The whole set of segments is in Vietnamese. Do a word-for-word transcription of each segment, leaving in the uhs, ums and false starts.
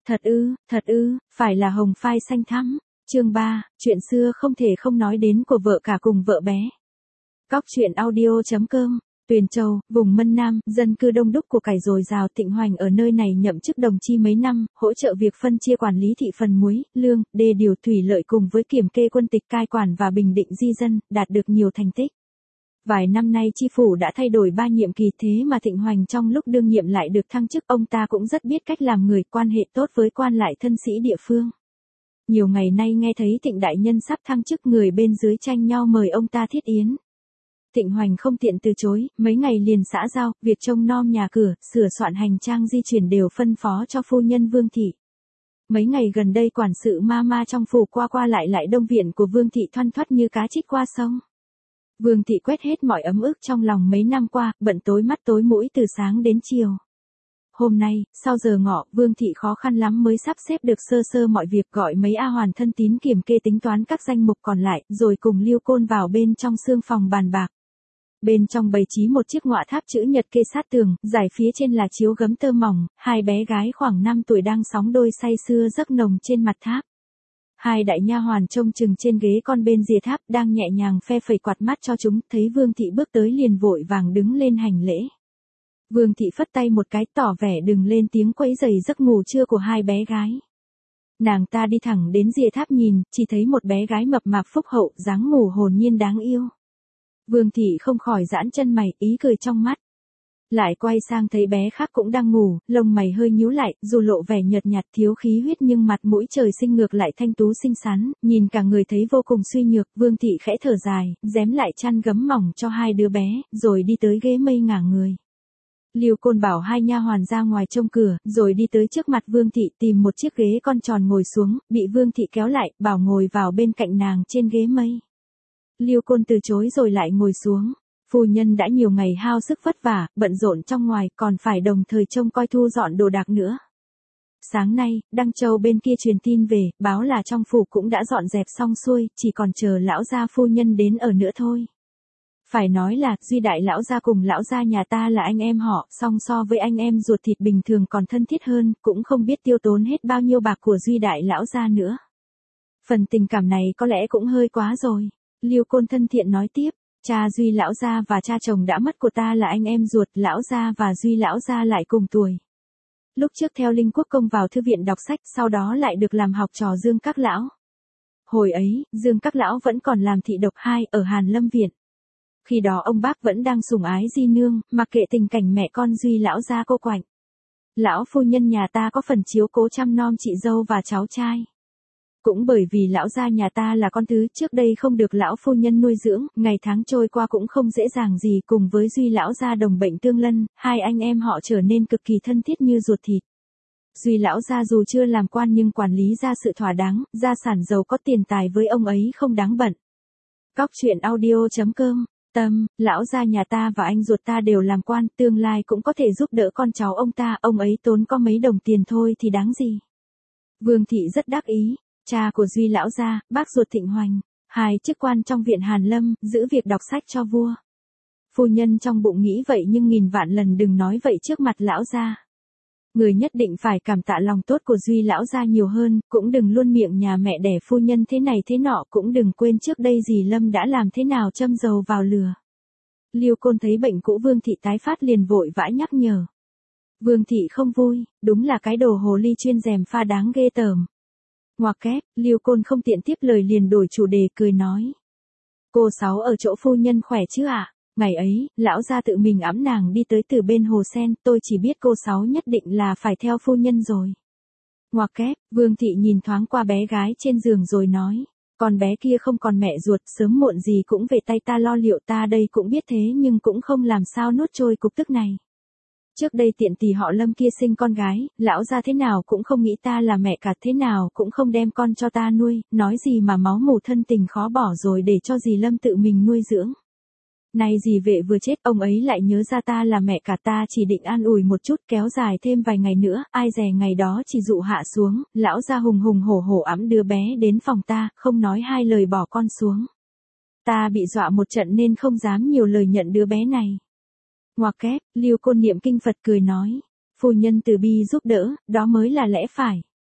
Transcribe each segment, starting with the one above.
Thật ư, thật ư, phải là hồng phai xanh thắm. Chương ba, chuyện xưa không thể không nói đến của vợ cả cùng vợ bé. Cóc truyện audio chấm com. Tuyền Châu, vùng Mân Nam, dân cư đông đúc của cải dồi dào. Thịnh Hoành ở nơi này nhậm chức đồng chi mấy năm, hỗ trợ việc phân chia quản lý thị phần muối, lương, đê điều thủy lợi cùng với kiểm kê quân tịch cai quản và bình định di dân, đạt được nhiều thành tích. Vài năm nay chi phủ đã thay đổi ba nhiệm kỳ, thế mà Thịnh Hoành trong lúc đương nhiệm lại được thăng chức. Ông ta cũng rất biết cách làm người, quan hệ tốt với quan lại thân sĩ địa phương. Nhiều ngày nay nghe thấy Thịnh đại nhân sắp thăng chức, người bên dưới tranh nhau mời ông ta thiết yến. Thịnh Hoành không tiện từ chối, mấy ngày liền xã giao, việc trông nom nhà cửa, sửa soạn hành trang di chuyển đều phân phó cho phu nhân Vương Thị. Mấy ngày gần đây quản sự ma ma trong phủ qua qua lại lại đông viện của Vương Thị thoăn thoắt như cá trích qua sông. Vương Thị quét hết mọi ấm ức trong lòng mấy năm qua, bận tối mắt tối mũi từ sáng đến chiều. Hôm nay, sau giờ ngọ, Vương Thị khó khăn lắm mới sắp xếp được sơ sơ mọi việc, gọi mấy A hoàn thân tín kiểm kê tính toán các danh mục còn lại, rồi cùng Liêu Côn vào bên trong sương phòng bàn bạc. Bên trong bày trí một chiếc ngọa tháp chữ nhật kê sát tường, giải phía trên là chiếu gấm tơ mỏng, hai bé gái khoảng năm tuổi đang sóng đôi say sưa giấc nồng trên mặt tháp. Hai đại nha hoàn trông chừng trên ghế con bên rìa tháp, đang nhẹ nhàng phe phẩy quạt mắt cho chúng, thấy Vương Thị bước tới liền vội vàng đứng lên hành lễ. Vương Thị phất tay một cái tỏ vẻ đừng lên tiếng quấy rầy giấc ngủ trưa của hai bé gái. Nàng ta đi thẳng đến rìa tháp nhìn, chỉ thấy một bé gái mập mạp phúc hậu, dáng ngủ hồn nhiên đáng yêu. Vương Thị không khỏi giãn chân mày, ý cười trong mắt. Lại quay sang thấy bé khác cũng đang ngủ, lông mày hơi nhíu lại, dù lộ vẻ nhợt nhạt thiếu khí huyết nhưng mặt mũi trời sinh ngược lại thanh tú xinh xắn, nhìn cả người thấy vô cùng suy nhược. Vương Thị khẽ thở dài, rém lại chăn gấm mỏng cho hai đứa bé, rồi đi tới ghế mây ngả người. Liêu Côn bảo hai nha hoàn ra ngoài trông cửa, rồi đi tới trước mặt Vương Thị tìm một chiếc ghế con tròn ngồi xuống, bị Vương Thị kéo lại, bảo ngồi vào bên cạnh nàng trên ghế mây. Liêu Côn từ chối rồi lại ngồi xuống. Phu nhân đã nhiều ngày hao sức vất vả, bận rộn trong ngoài, còn phải đồng thời trông coi thu dọn đồ đạc nữa. Sáng nay, Đăng Châu bên kia truyền tin về, báo là trong phủ cũng đã dọn dẹp xong xuôi, chỉ còn chờ lão gia phu nhân đến ở nữa thôi. Phải nói là, Duy đại lão gia cùng lão gia nhà ta là anh em họ, song so với anh em ruột thịt bình thường còn thân thiết hơn, cũng không biết tiêu tốn hết bao nhiêu bạc của Duy đại lão gia nữa. Phần tình cảm này có lẽ cũng hơi quá rồi. Liêu Côn thân thiện nói tiếp. Cha Duy lão gia và cha chồng đã mất của ta là anh em ruột, lão gia và Duy lão gia lại cùng tuổi. Lúc trước theo Linh Quốc Công vào thư viện đọc sách, sau đó lại được làm học trò Dương Các lão. Hồi ấy, Dương Các lão vẫn còn làm thị độc hai ở Hàn Lâm viện. Khi đó ông bác vẫn đang sủng ái Di nương, mặc kệ tình cảnh mẹ con Duy lão gia cô quạnh. Lão phu nhân nhà ta có phần chiếu cố chăm nom chị dâu và cháu trai. Cũng bởi vì lão gia nhà ta là con thứ trước đây không được lão phu nhân nuôi dưỡng, ngày tháng trôi qua cũng không dễ dàng gì, cùng với Duy lão gia đồng bệnh tương lân, hai anh em họ trở nên cực kỳ thân thiết như ruột thịt. Duy lão gia dù chưa làm quan nhưng quản lý gia sự thỏa đáng, gia sản giàu có tiền tài với ông ấy không đáng bận. Cóc truyện audio chấm com. Tâm, lão gia nhà ta và anh ruột ta đều làm quan, tương lai cũng có thể giúp đỡ con cháu ông ta, ông ấy tốn có mấy đồng tiền thôi thì đáng gì. Vương Thị rất đắc ý. Cha của Duy lão gia, bác ruột Thịnh Hoành, hai chức quan trong viện Hàn Lâm, giữ việc đọc sách cho vua. Phu nhân trong bụng nghĩ vậy nhưng nghìn vạn lần đừng nói vậy trước mặt lão gia. Người nhất định phải cảm tạ lòng tốt của Duy lão gia nhiều hơn, cũng đừng luôn miệng nhà mẹ đẻ phu nhân thế này thế nọ, cũng đừng quên trước đây dì Lâm đã làm thế nào châm dầu vào lửa. Liêu Côn thấy bệnh cũ Vương Thị tái phát liền vội vã nhắc nhở. Vương Thị không vui, đúng là cái đồ hồ ly chuyên gièm pha đáng ghê tởm. Ngoặc kép, Liêu Côn không tiện tiếp lời liền đổi chủ đề cười nói. Cô Sáu ở chỗ phu nhân khỏe chứ ạ? À? Ngày ấy, lão gia tự mình ẵm nàng đi tới từ bên hồ sen, tôi chỉ biết cô Sáu nhất định là phải theo phu nhân rồi. Ngoặc kép, Vương Thị nhìn thoáng qua bé gái trên giường rồi nói. Con bé kia không còn mẹ ruột, sớm muộn gì cũng về tay ta lo liệu, ta đây cũng biết thế nhưng cũng không làm sao nuốt trôi cục tức này. Trước đây tiện tỷ họ Lâm kia sinh con gái, lão gia thế nào cũng không nghĩ ta là mẹ cả, thế nào cũng không đem con cho ta nuôi, nói gì mà máu mủ thân tình khó bỏ rồi để cho dì Lâm tự mình nuôi dưỡng. Nay dì vệ vừa chết, ông ấy lại nhớ ra ta là mẹ cả, ta chỉ định an ủi một chút kéo dài thêm vài ngày nữa, ai dè ngày đó chỉ dụ hạ xuống, lão gia hùng hùng hổ hổ ẵm đứa bé đến phòng ta, không nói hai lời bỏ con xuống. Ta bị dọa một trận nên không dám nhiều lời nhận đứa bé này. Ngoặc kép, Liêu Côn niệm kinh Phật cười nói, phu nhân từ bi giúp đỡ, đó mới là lẽ phải.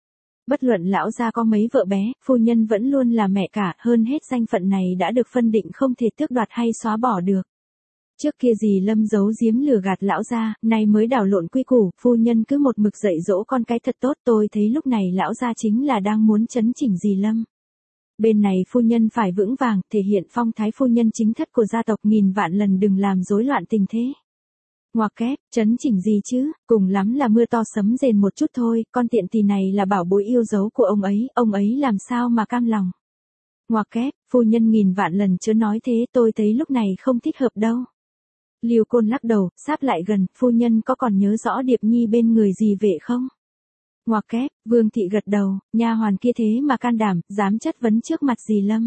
Bất luận lão gia có mấy vợ bé, phu nhân vẫn luôn là mẹ cả, hơn hết danh phận này đã được phân định không thể tước đoạt hay xóa bỏ được. Trước kia dì Lâm giấu giếm lừa gạt lão gia, nay mới đảo lộn quy củ, phu nhân cứ một mực dạy dỗ con cái thật tốt, tôi thấy lúc này lão gia chính là đang muốn chấn chỉnh dì Lâm. Bên này phu nhân phải vững vàng, thể hiện phong thái phu nhân chính thất của gia tộc, nghìn vạn lần đừng làm rối loạn tình thế. Ngoặc kép, chấn chỉnh gì chứ, cùng lắm là mưa to sấm rền một chút thôi, con tiện tỳ này là bảo bối yêu dấu của ông ấy, ông ấy làm sao mà cam lòng. Ngoặc kép, phu nhân nghìn vạn lần chớ nói thế, tôi thấy lúc này không thích hợp đâu. Liêu Côn lắc đầu, sáp lại gần, phu nhân có còn nhớ rõ Điệp Nhi bên người dì vệ không? Ngoặc kép, Vương thị gật đầu, nha hoàn kia thế mà can đảm, dám chất vấn trước mặt dì Lâm.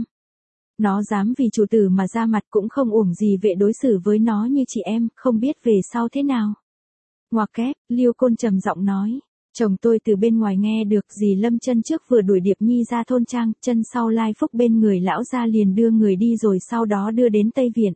Nó dám vì chủ tử mà ra mặt, cũng không uổng gì vệ đối xử với nó như chị em, không biết về sau thế nào. Ngoặc kép, Liêu Côn trầm giọng nói, chồng tôi từ bên ngoài nghe được dì Lâm chân trước vừa đuổi Điệp Nhi ra thôn trang, chân sau lai phúc bên người lão gia liền đưa người đi rồi sau đó đưa đến Tây Viện.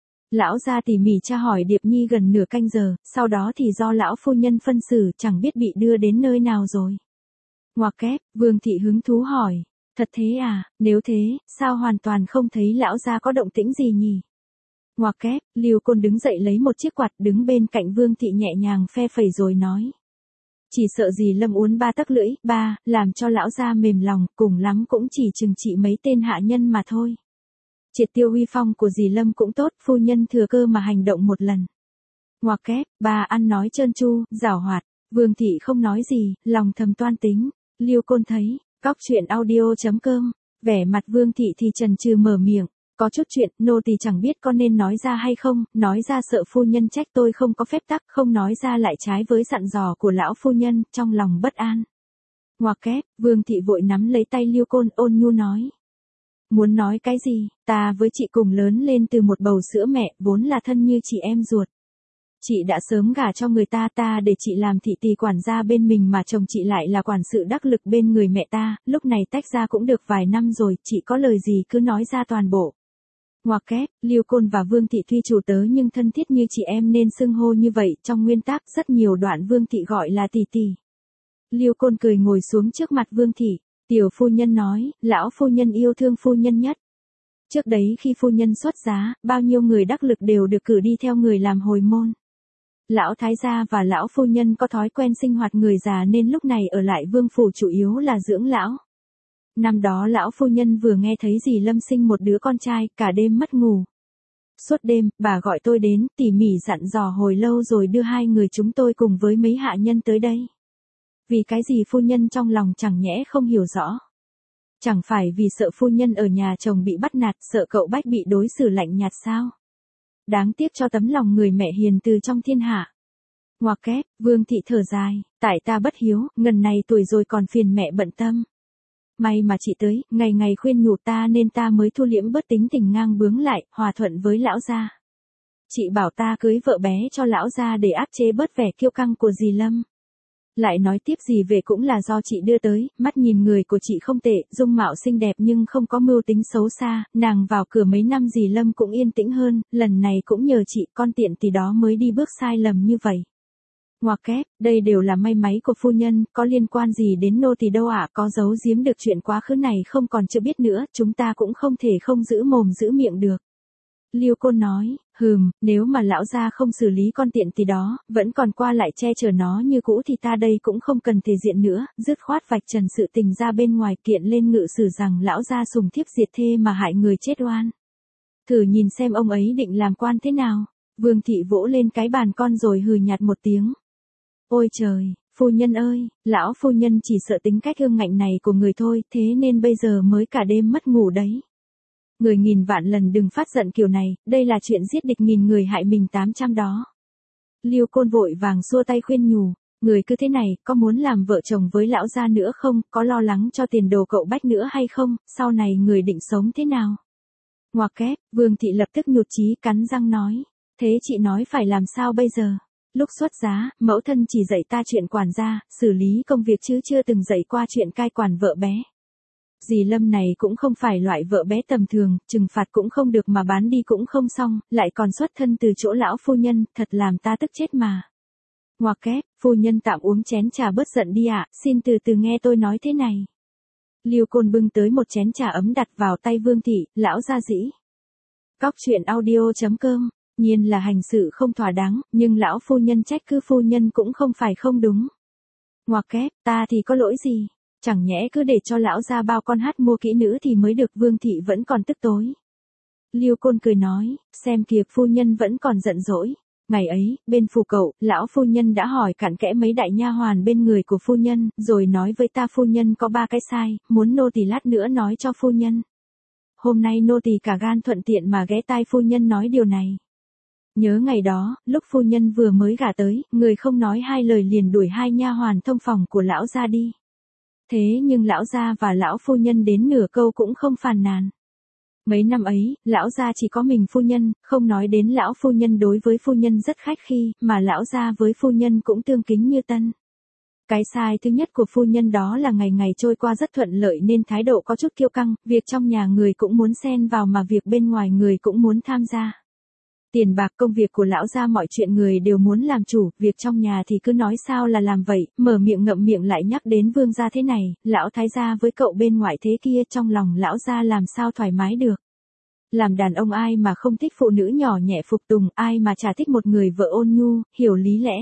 Lão gia tỉ mỉ tra hỏi Điệp Nhi gần nửa canh giờ, sau đó thì do lão phu nhân phân xử, chẳng biết bị đưa đến nơi nào rồi. Ngoặc kép, Vương thị hứng thú hỏi, thật thế à, nếu thế, sao hoàn toàn không thấy lão gia có động tĩnh gì nhỉ? Ngoặc kép, Liêu Côn đứng dậy lấy một chiếc quạt đứng bên cạnh Vương thị nhẹ nhàng phe phẩy rồi nói. Chỉ sợ dì Lâm uốn ba tắc lưỡi, ba, làm cho lão gia mềm lòng, cùng lắm cũng chỉ trừng trị mấy tên hạ nhân mà thôi. Triệt tiêu uy phong của dì Lâm cũng tốt, phu nhân thừa cơ mà hành động một lần. Ngoặc kép, bà ăn nói trơn tru, giảo hoạt, Vương thị không nói gì, lòng thầm toan tính. Liêu Côn thấy, cóc truyện audio chấm com, vẻ mặt Vương thị thì chần chừ mở miệng, có chút chuyện, nô tỳ chẳng biết có nên nói ra hay không, nói ra sợ phu nhân trách tôi không có phép tắc, không nói ra lại trái với dặn dò của lão phu nhân, trong lòng bất an. Ngoặc kép, Vương thị vội nắm lấy tay Liêu Côn ôn nhu nói. Muốn nói cái gì, ta với chị cùng lớn lên từ một bầu sữa mẹ, vốn là thân như chị em ruột. Chị đã sớm gả cho người ta, ta để chị làm thị tỳ quản gia bên mình mà chồng chị lại là quản sự đắc lực bên người mẹ ta, lúc này tách ra cũng được vài năm rồi, chị có lời gì cứ nói ra toàn bộ. Ngoặc kép, Liêu Côn và Vương thị tuy chủ tớ nhưng thân thiết như chị em nên xưng hô như vậy, trong nguyên tắc rất nhiều đoạn Vương thị gọi là tỷ tỷ. Liêu Côn cười ngồi xuống trước mặt Vương thị. Tiểu phu nhân nói, lão phu nhân yêu thương phu nhân nhất. Trước đấy khi phu nhân xuất giá, bao nhiêu người đắc lực đều được cử đi theo người làm hồi môn. Lão thái gia và lão phu nhân có thói quen sinh hoạt người già nên lúc này ở lại vương phủ chủ yếu là dưỡng lão. Năm đó lão phu nhân vừa nghe thấy dì Lâm sinh một đứa con trai, cả đêm mất ngủ. Suốt đêm, bà gọi tôi đến, tỉ mỉ dặn dò hồi lâu rồi đưa hai người chúng tôi cùng với mấy hạ nhân tới đây. Vì cái gì phu nhân trong lòng chẳng nhẽ không hiểu rõ. Chẳng phải vì sợ phu nhân ở nhà chồng bị bắt nạt, sợ cậu Bách bị đối xử lạnh nhạt sao? Đáng tiếc cho tấm lòng người mẹ hiền từ trong thiên hạ. Ngoặc kép, Vương thị thở dài, tại ta bất hiếu, ngần này tuổi rồi còn phiền mẹ bận tâm. May mà chị tới, ngày ngày khuyên nhủ ta nên ta mới thu liễm bớt tính tình ngang bướng lại, hòa thuận với lão gia. Chị bảo ta cưới vợ bé cho lão gia để áp chế bớt vẻ kiêu căng của dì Lâm. Lại nói tiếp gì về cũng là do chị đưa tới, mắt nhìn người của chị không tệ, dung mạo xinh đẹp nhưng không có mưu tính xấu xa, nàng vào cửa mấy năm dì Lâm cũng yên tĩnh hơn, lần này cũng nhờ chị, con tiện thì đó mới đi bước sai lầm như vậy. Ngoặc kép, đây đều là may máy của phu nhân, có liên quan gì đến nô tỳ đâu ạ, có giấu giếm được chuyện quá khứ này không còn chưa biết nữa, chúng ta cũng không thể không giữ mồm giữ miệng được. Liêu Côn nói, hừm, nếu mà lão gia không xử lý con tiện thì đó, vẫn còn qua lại che chở nó như cũ thì ta đây cũng không cần thể diện nữa, dứt khoát vạch trần sự tình ra bên ngoài kiện lên ngự sử rằng lão gia sùng thiếp diệt thê mà hại người chết oan. Thử nhìn xem ông ấy định làm quan thế nào. Vương thị vỗ lên cái bàn con rồi hừ nhạt một tiếng. Ôi trời, phu nhân ơi, lão phu nhân chỉ sợ tính cách ương ngạnh này của người thôi, thế nên bây giờ mới cả đêm mất ngủ đấy. Người nghìn vạn lần đừng phát giận kiểu này, đây là chuyện giết địch nghìn người hại mình tám trăm đó. Liêu Côn vội vàng xua tay khuyên nhủ, người cứ thế này, có muốn làm vợ chồng với lão gia nữa không, có lo lắng cho tiền đồ cậu Bách nữa hay không, sau này người định sống thế nào? Ngoặc kép, Vương thị lập tức nhụt chí cắn răng nói, thế chị nói phải làm sao bây giờ? Lúc xuất giá, mẫu thân chỉ dạy ta chuyện quản gia, xử lý công việc chứ chưa từng dạy qua chuyện cai quản vợ bé. Dì Lâm này cũng không phải loại vợ bé tầm thường, trừng phạt cũng không được mà bán đi cũng không xong, lại còn xuất thân từ chỗ lão phu nhân, thật làm ta tức chết mà. Ngoặc kép, phu nhân tạm uống chén trà bớt giận đi ạ, xin từ từ nghe tôi nói thế này. Liêu Côn bưng tới một chén trà ấm đặt vào tay Vương thị, lão gia dĩ. Cóc truyện audio.com, nhiên là hành sự không thỏa đáng, nhưng lão phu nhân trách cứ phu nhân cũng không phải không đúng. Ngoặc kép, ta thì có lỗi gì, chẳng nhẽ cứ để cho lão gia bao con hát mua kỹ nữ thì mới được. Vương thị vẫn còn tức tối. Liêu Côn cười nói, xem kìa phu nhân vẫn còn giận dỗi. Ngày ấy, bên phủ cậu, lão phu nhân đã hỏi cặn kẽ mấy đại nha hoàn bên người của phu nhân, rồi nói với ta phu nhân có ba cái sai, muốn nô tỳ lát nữa nói cho phu nhân. Hôm nay nô tỳ cả gan thuận tiện mà ghé tai phu nhân nói điều này. Nhớ ngày đó, lúc phu nhân vừa mới gả tới, người không nói hai lời liền đuổi hai nha hoàn thông phòng của lão gia đi. Thế nhưng lão gia và lão phu nhân đến nửa câu cũng không phàn nàn. Mấy năm ấy, lão gia chỉ có mình phu nhân, không nói đến lão phu nhân đối với phu nhân rất khách khi, mà lão gia với phu nhân cũng tương kính như tân. Cái sai thứ nhất của phu nhân đó là ngày ngày trôi qua rất thuận lợi nên thái độ có chút kiêu căng, việc trong nhà người cũng muốn xen vào mà việc bên ngoài người cũng muốn tham gia. Tiền bạc công việc của lão gia mọi chuyện người đều muốn làm chủ, việc trong nhà thì cứ nói sao là làm vậy, mở miệng ngậm miệng lại nhắc đến vương gia thế này, lão thái gia với cậu bên ngoài thế kia, trong lòng lão gia làm sao thoải mái được. Làm đàn ông ai mà không thích phụ nữ nhỏ nhẹ phục tùng, ai mà chả thích một người vợ ôn nhu, hiểu lý lẽ.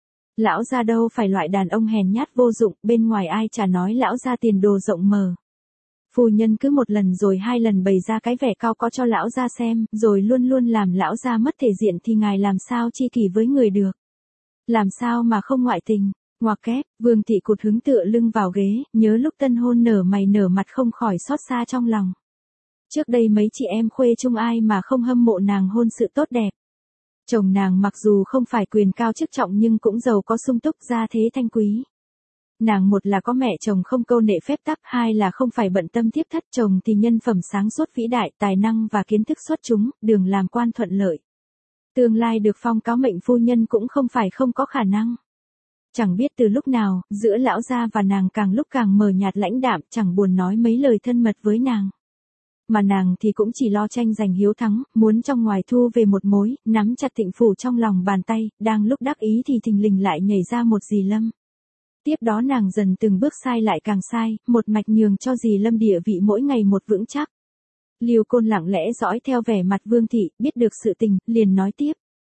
Lão gia đâu phải loại đàn ông hèn nhát vô dụng, bên ngoài ai chả nói lão gia tiền đồ rộng mở. Phu nhân cứ một lần rồi hai lần bày ra cái vẻ cao có cho lão gia xem, rồi luôn luôn làm lão gia mất thể diện thì ngài làm sao chi kỷ với người được. Làm sao mà không ngoại tình. Ngoặc kép, Vương thị cụt hứng tựa lưng vào ghế, nhớ lúc tân hôn nở mày nở mặt không khỏi xót xa trong lòng. Trước đây mấy chị em khuê chung ai mà không hâm mộ nàng hôn sự tốt đẹp. Chồng nàng mặc dù không phải quyền cao chức trọng nhưng cũng giàu có sung túc, gia thế thanh quý. Nàng một là có mẹ chồng không câu nệ phép tắc, hai là không phải bận tâm tiếp thất, chồng thì nhân phẩm sáng suốt vĩ đại, tài năng và kiến thức xuất chúng, đường làm quan thuận lợi. Tương lai được phong cáo mệnh phu nhân cũng không phải không có khả năng. Chẳng biết từ lúc nào, giữa lão gia và nàng càng lúc càng mờ nhạt lãnh đạm, chẳng buồn nói mấy lời thân mật với nàng. Mà nàng thì cũng chỉ lo tranh giành hiếu thắng, muốn trong ngoài thu về một mối, nắm chặt Thịnh phủ trong lòng bàn tay, đang lúc đắc ý thì thình lình lại nhảy ra một dì Lâm. Tiếp đó nàng dần từng bước sai lại càng sai, một mạch nhường cho dì Lâm địa vị mỗi ngày một vững chắc. Liêu Côn lặng lẽ dõi theo vẻ mặt Vương thị, biết được sự tình, liền nói tiếp.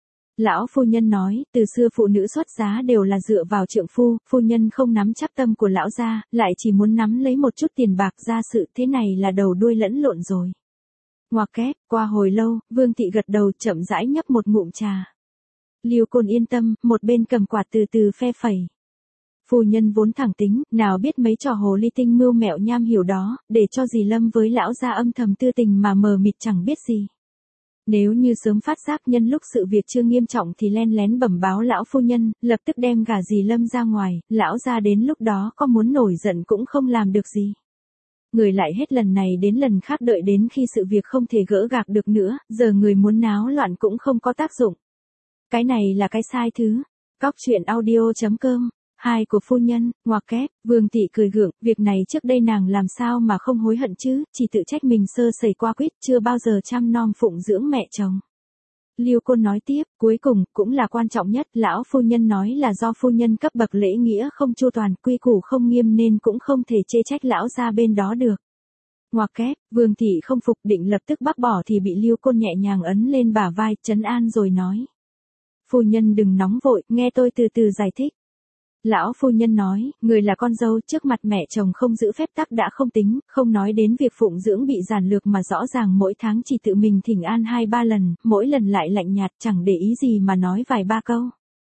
Lão phu nhân nói, từ xưa phụ nữ xuất giá đều là dựa vào trượng phu, phu nhân không nắm chắc tâm của lão gia, lại chỉ muốn nắm lấy một chút tiền bạc, ra sự thế này là đầu đuôi lẫn lộn rồi. Ngoặc kép, qua hồi lâu, Vương thị gật đầu chậm rãi nhấp một ngụm trà. Liêu Côn yên tâm, một bên cầm quạt từ từ phe phẩy. Phu nhân vốn thẳng tính, nào biết mấy trò hồ ly tinh mưu mẹo nham hiểu đó, để cho dì Lâm với lão gia âm thầm tư tình mà mờ mịt chẳng biết gì. Nếu như sớm phát giác nhân lúc sự việc chưa nghiêm trọng thì len lén bẩm báo lão phu nhân, lập tức đem gả dì Lâm ra ngoài, lão gia đến lúc đó có muốn nổi giận cũng không làm được gì. Người lại hết lần này đến lần khác đợi đến khi sự việc không thể gỡ gạc được nữa, giờ người muốn náo loạn cũng không có tác dụng. Cái này là cái sai thứ. Cóc truyện audio.com, hai của phu nhân, ngoặc kép, Vương thị cười gượng, việc này trước đây nàng làm sao mà không hối hận chứ, chỉ tự trách mình sơ sẩy qua quýt, chưa bao giờ chăm nom phụng dưỡng mẹ chồng. Liêu Côn nói tiếp, cuối cùng, cũng là quan trọng nhất, lão phu nhân nói là do phu nhân cấp bậc lễ nghĩa không chu toàn, quy củ không nghiêm nên cũng không thể chê trách lão gia bên đó được. Ngoặc kép, Vương thị không phục định lập tức bác bỏ thì bị Liêu Côn nhẹ nhàng ấn lên bả vai, trấn an rồi nói. Phu nhân đừng nóng vội, nghe tôi từ từ giải thích. Lão phu nhân nói, người là con dâu, trước mặt mẹ chồng không giữ phép tắc đã không tính, không nói đến việc phụng dưỡng bị giản lược mà rõ ràng mỗi tháng chỉ tự mình thỉnh an hai ba lần, mỗi lần lại lạnh nhạt chẳng để ý gì mà nói vài ba câu.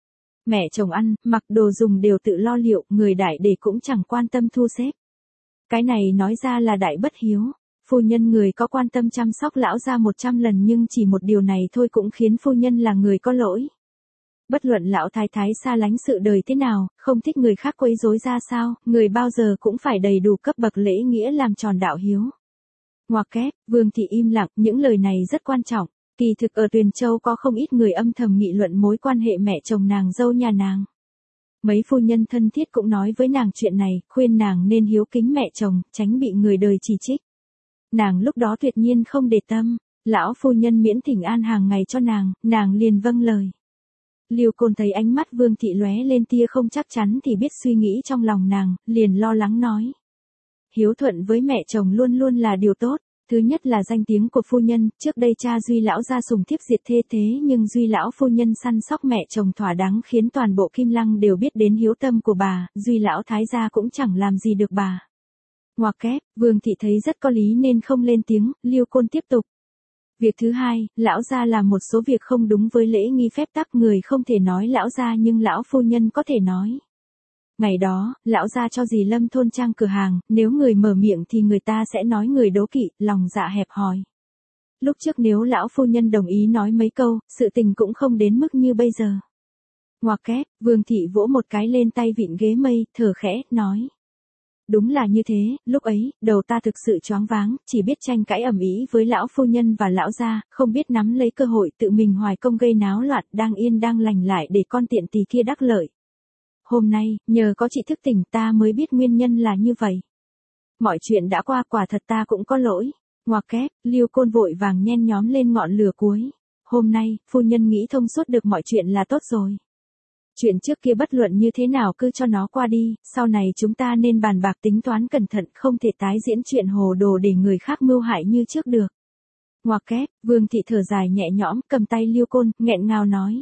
Mẹ chồng ăn, mặc đồ dùng đều tự lo liệu, người đại để cũng chẳng quan tâm thu xếp. Cái này nói ra là đại bất hiếu. Phu nhân người có quan tâm chăm sóc lão gia một trăm lần nhưng chỉ một điều này thôi cũng khiến phu nhân là người có lỗi. Bất luận lão thái thái xa lánh sự đời thế nào, không thích người khác quấy rối ra sao, người bao giờ cũng phải đầy đủ cấp bậc lễ nghĩa làm tròn đạo hiếu. Ngoặc kép, Vương thị im lặng, những lời này rất quan trọng. Kỳ thực ở Tuyền Châu có không ít người âm thầm nghị luận mối quan hệ mẹ chồng nàng dâu nhà nàng. Mấy phu nhân thân thiết cũng nói với nàng chuyện này, khuyên nàng nên hiếu kính mẹ chồng, tránh bị người đời chỉ trích. Nàng lúc đó tuyệt nhiên không để tâm, lão phu nhân miễn thỉnh an hàng ngày cho nàng, nàng liền vâng lời. Lưu Côn thấy ánh mắt Vương thị lóe lên tia không chắc chắn thì biết suy nghĩ trong lòng nàng, liền lo lắng nói. Hiếu thuận với mẹ chồng luôn luôn là điều tốt. Thứ nhất là danh tiếng của phu nhân, trước đây cha Duy lão gia sùng thiếp diệt thê thế nhưng Duy lão phu nhân săn sóc mẹ chồng thỏa đáng khiến toàn bộ Kim Lăng đều biết đến hiếu tâm của bà, Duy lão thái gia cũng chẳng làm gì được bà. Ngoặc kép, Vương thị thấy rất có lý nên không lên tiếng, Lưu Côn tiếp tục. Việc thứ hai, lão gia làm một số việc không đúng với lễ nghi phép tắc, người không thể nói lão gia nhưng lão phu nhân có thể nói. Ngày đó, lão gia cho dì Lâm thôn trang cửa hàng, nếu người mở miệng thì người ta sẽ nói người đố kỵ, lòng dạ hẹp hòi. Lúc trước nếu lão phu nhân đồng ý nói mấy câu, sự tình cũng không đến mức như bây giờ. Ngoặc kép, Vương thị vỗ một cái lên tay vịn ghế mây, thở khẽ, nói. Đúng là như thế, lúc ấy, đầu ta thực sự choáng váng, chỉ biết tranh cãi ầm ĩ với lão phu nhân và lão gia, không biết nắm lấy cơ hội tự mình hoài công gây náo loạn, đang yên đang lành lại để con tiện tỳ kia đắc lợi. Hôm nay, nhờ có chị thức tỉnh ta mới biết nguyên nhân là như vậy. Mọi chuyện đã qua, quả thật ta cũng có lỗi. Ngoặc kép, Lưu Côn vội vàng nhen nhóm lên ngọn lửa cuối. Hôm nay, phu nhân nghĩ thông suốt được mọi chuyện là tốt rồi. Chuyện trước kia bất luận như thế nào cứ cho nó qua đi, sau này chúng ta nên bàn bạc tính toán cẩn thận, không thể tái diễn chuyện hồ đồ để người khác mưu hại như trước được. Ngoặc kép, Vương thị thở dài nhẹ nhõm, cầm tay Lưu Côn, nghẹn ngào nói.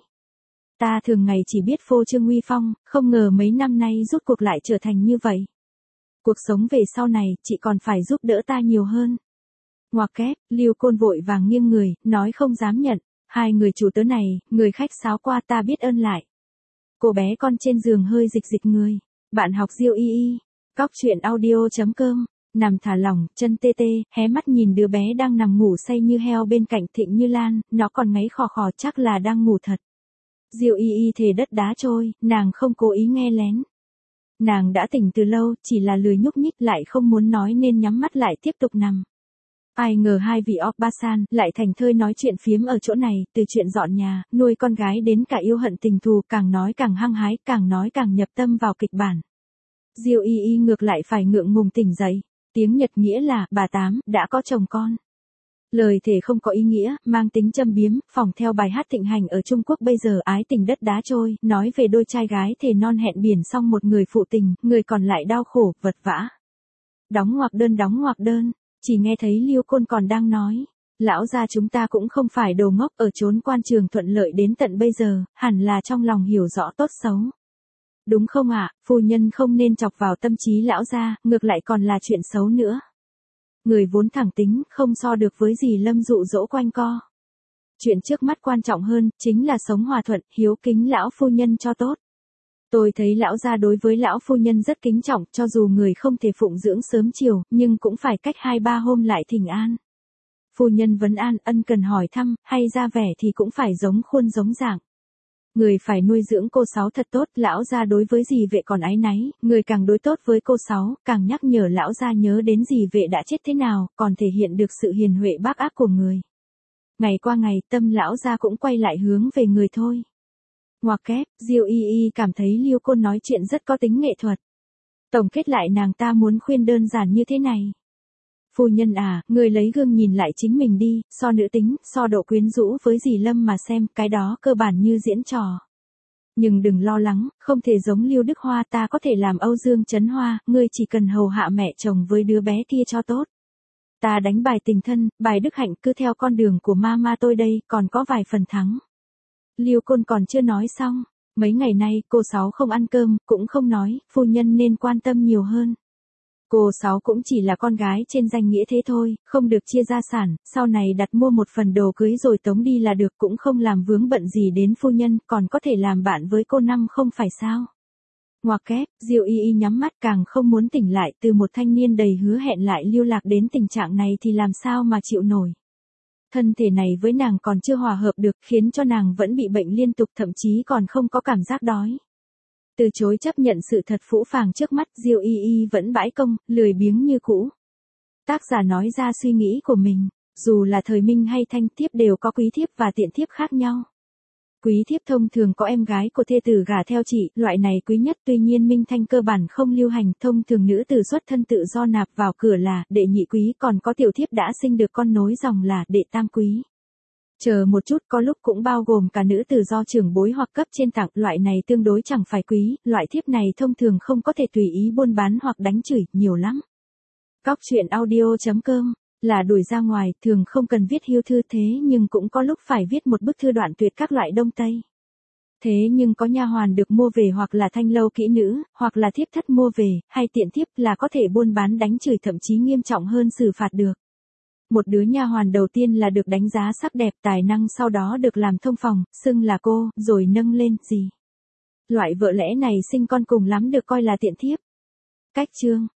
Ta thường ngày chỉ biết phô trương uy phong, không ngờ mấy năm nay rút cuộc lại trở thành như vậy. Cuộc sống về sau này, chị còn phải giúp đỡ ta nhiều hơn. Ngoặc kép, Lưu Côn vội vàng nghiêng người, nói không dám nhận. Hai người chủ tớ này, người khách sáo qua ta biết ơn lại. Cô bé con trên giường hơi dịch dịch người. Bạn học Diêu y y. Cóc truyện audio chấm com. Nằm thả lỏng, chân tê tê, hé mắt nhìn đứa bé đang nằm ngủ say như heo bên cạnh Thịnh Như Lan, nó còn ngáy khò khò chắc là đang ngủ thật. Diêu y y thề đất đá trôi, nàng không cố ý nghe lén. Nàng đã tỉnh từ lâu, chỉ là lười nhúc nhích lại không muốn nói nên nhắm mắt lại tiếp tục nằm. Ai ngờ hai vị Obbasan lại thành thơi nói chuyện phiếm ở chỗ này, từ chuyện dọn nhà, nuôi con gái đến cả yêu hận tình thù, càng nói càng hăng hái, càng nói càng nhập tâm vào kịch bản. Diêu y y ngược lại phải ngượng ngùng tỉnh dậy. Tiếng Nhật nghĩa là, bà Tám, đã có chồng con. Lời thể không có ý nghĩa, mang tính châm biếm, phỏng theo bài hát thịnh hành ở Trung Quốc bây giờ ái tình đất đá trôi, nói về đôi trai gái thề non hẹn biển xong một người phụ tình, người còn lại đau khổ, vật vã. Đóng ngoặc đơn đóng ngoặc đơn, chỉ nghe thấy Lưu Côn còn đang nói. Lão gia chúng ta cũng không phải đồ ngốc, ở chốn quan trường thuận lợi đến tận bây giờ, hẳn là trong lòng hiểu rõ tốt xấu. Đúng không ạ, phu nhân không nên chọc vào tâm trí lão gia, ngược lại còn là chuyện xấu nữa. Người vốn thẳng tính, không so được với gì Lâm dụ dỗ quanh co. Chuyện trước mắt quan trọng hơn, chính là sống hòa thuận, hiếu kính lão phu nhân cho tốt. Tôi thấy lão gia đối với lão phu nhân rất kính trọng, cho dù người không thể phụng dưỡng sớm chiều, nhưng cũng phải cách hai ba hôm lại thỉnh an. Phu nhân vấn an, ân cần hỏi thăm, hay ra vẻ thì cũng phải giống khuôn giống dạng. Người phải nuôi dưỡng cô Sáu thật tốt, lão gia đối với dì vệ còn áy náy, người càng đối tốt với cô Sáu, càng nhắc nhở lão gia nhớ đến dì vệ đã chết thế nào, còn thể hiện được sự hiền huệ bác ác của người. Ngày qua ngày, tâm lão gia cũng quay lại hướng về người thôi. Ngoặc kép, Diêu y y cảm thấy Lưu Côn nói chuyện rất có tính nghệ thuật. Tổng kết lại nàng ta muốn khuyên đơn giản như thế này. Phu nhân à, người lấy gương nhìn lại chính mình đi, so nữ tính, so độ quyến rũ với dì Lâm mà xem, cái đó cơ bản như diễn trò. Nhưng đừng lo lắng, không thể giống Lưu Đức Hoa, ta có thể làm Âu Dương Trấn Hoa, ngươi chỉ cần hầu hạ mẹ chồng với đứa bé kia cho tốt. Ta đánh bài tình thân, bài đức hạnh, cứ theo con đường của mama tôi đây, còn có vài phần thắng. Lưu Côn còn chưa nói xong, mấy ngày nay cô Sáu không ăn cơm, cũng không nói, phu nhân nên quan tâm nhiều hơn. Cô Sáu cũng chỉ là con gái trên danh nghĩa thế thôi, không được chia gia sản, sau này đặt mua một phần đồ cưới rồi tống đi là được, cũng không làm vướng bận gì đến phu nhân, còn có thể làm bạn với cô Năm không phải sao. Ngoặc kép, Diêu y y nhắm mắt càng không muốn tỉnh lại, từ một thanh niên đầy hứa hẹn lại lưu lạc đến tình trạng này thì làm sao mà chịu nổi. Thân thể này với nàng còn chưa hòa hợp được, khiến cho nàng vẫn bị bệnh liên tục, thậm chí còn không có cảm giác đói. Từ chối chấp nhận sự thật phũ phàng trước mắt, Diêu y y vẫn bãi công, lười biếng như cũ. Tác giả nói ra suy nghĩ của mình, dù là thời Minh hay Thanh thiếp đều có quý thiếp và tiện thiếp khác nhau. Quý thiếp thông thường có em gái của thê tử gả theo chị, loại này quý nhất, tuy nhiên Minh Thanh cơ bản không lưu hành, thông thường nữ tử xuất thân tự do nạp vào cửa là đệ nhị quý, còn có tiểu thiếp đã sinh được con nối dòng là đệ tam quý. Chờ một chút, có lúc cũng bao gồm cả nữ từ do trưởng bối hoặc cấp trên tặng, loại này tương đối chẳng phải quý, loại thiếp này thông thường không có thể tùy ý buôn bán hoặc đánh chửi, nhiều lắm. Cóc truyện audio.com là đuổi ra ngoài, thường không cần viết hưu thư, thế nhưng cũng có lúc phải viết một bức thư đoạn tuyệt các loại đông tây. Thế nhưng có nha hoàn được mua về hoặc là thanh lâu kỹ nữ, hoặc là thiếp thất mua về, hay tiện thiếp là có thể buôn bán đánh chửi, thậm chí nghiêm trọng hơn xử phạt được. Một đứa nha hoàn đầu tiên là được đánh giá sắc đẹp tài năng, sau đó được làm thông phòng, xưng là cô, rồi nâng lên, gì. Loại vợ lẽ này sinh con cùng lắm được coi là tiện thiếp. Cách chương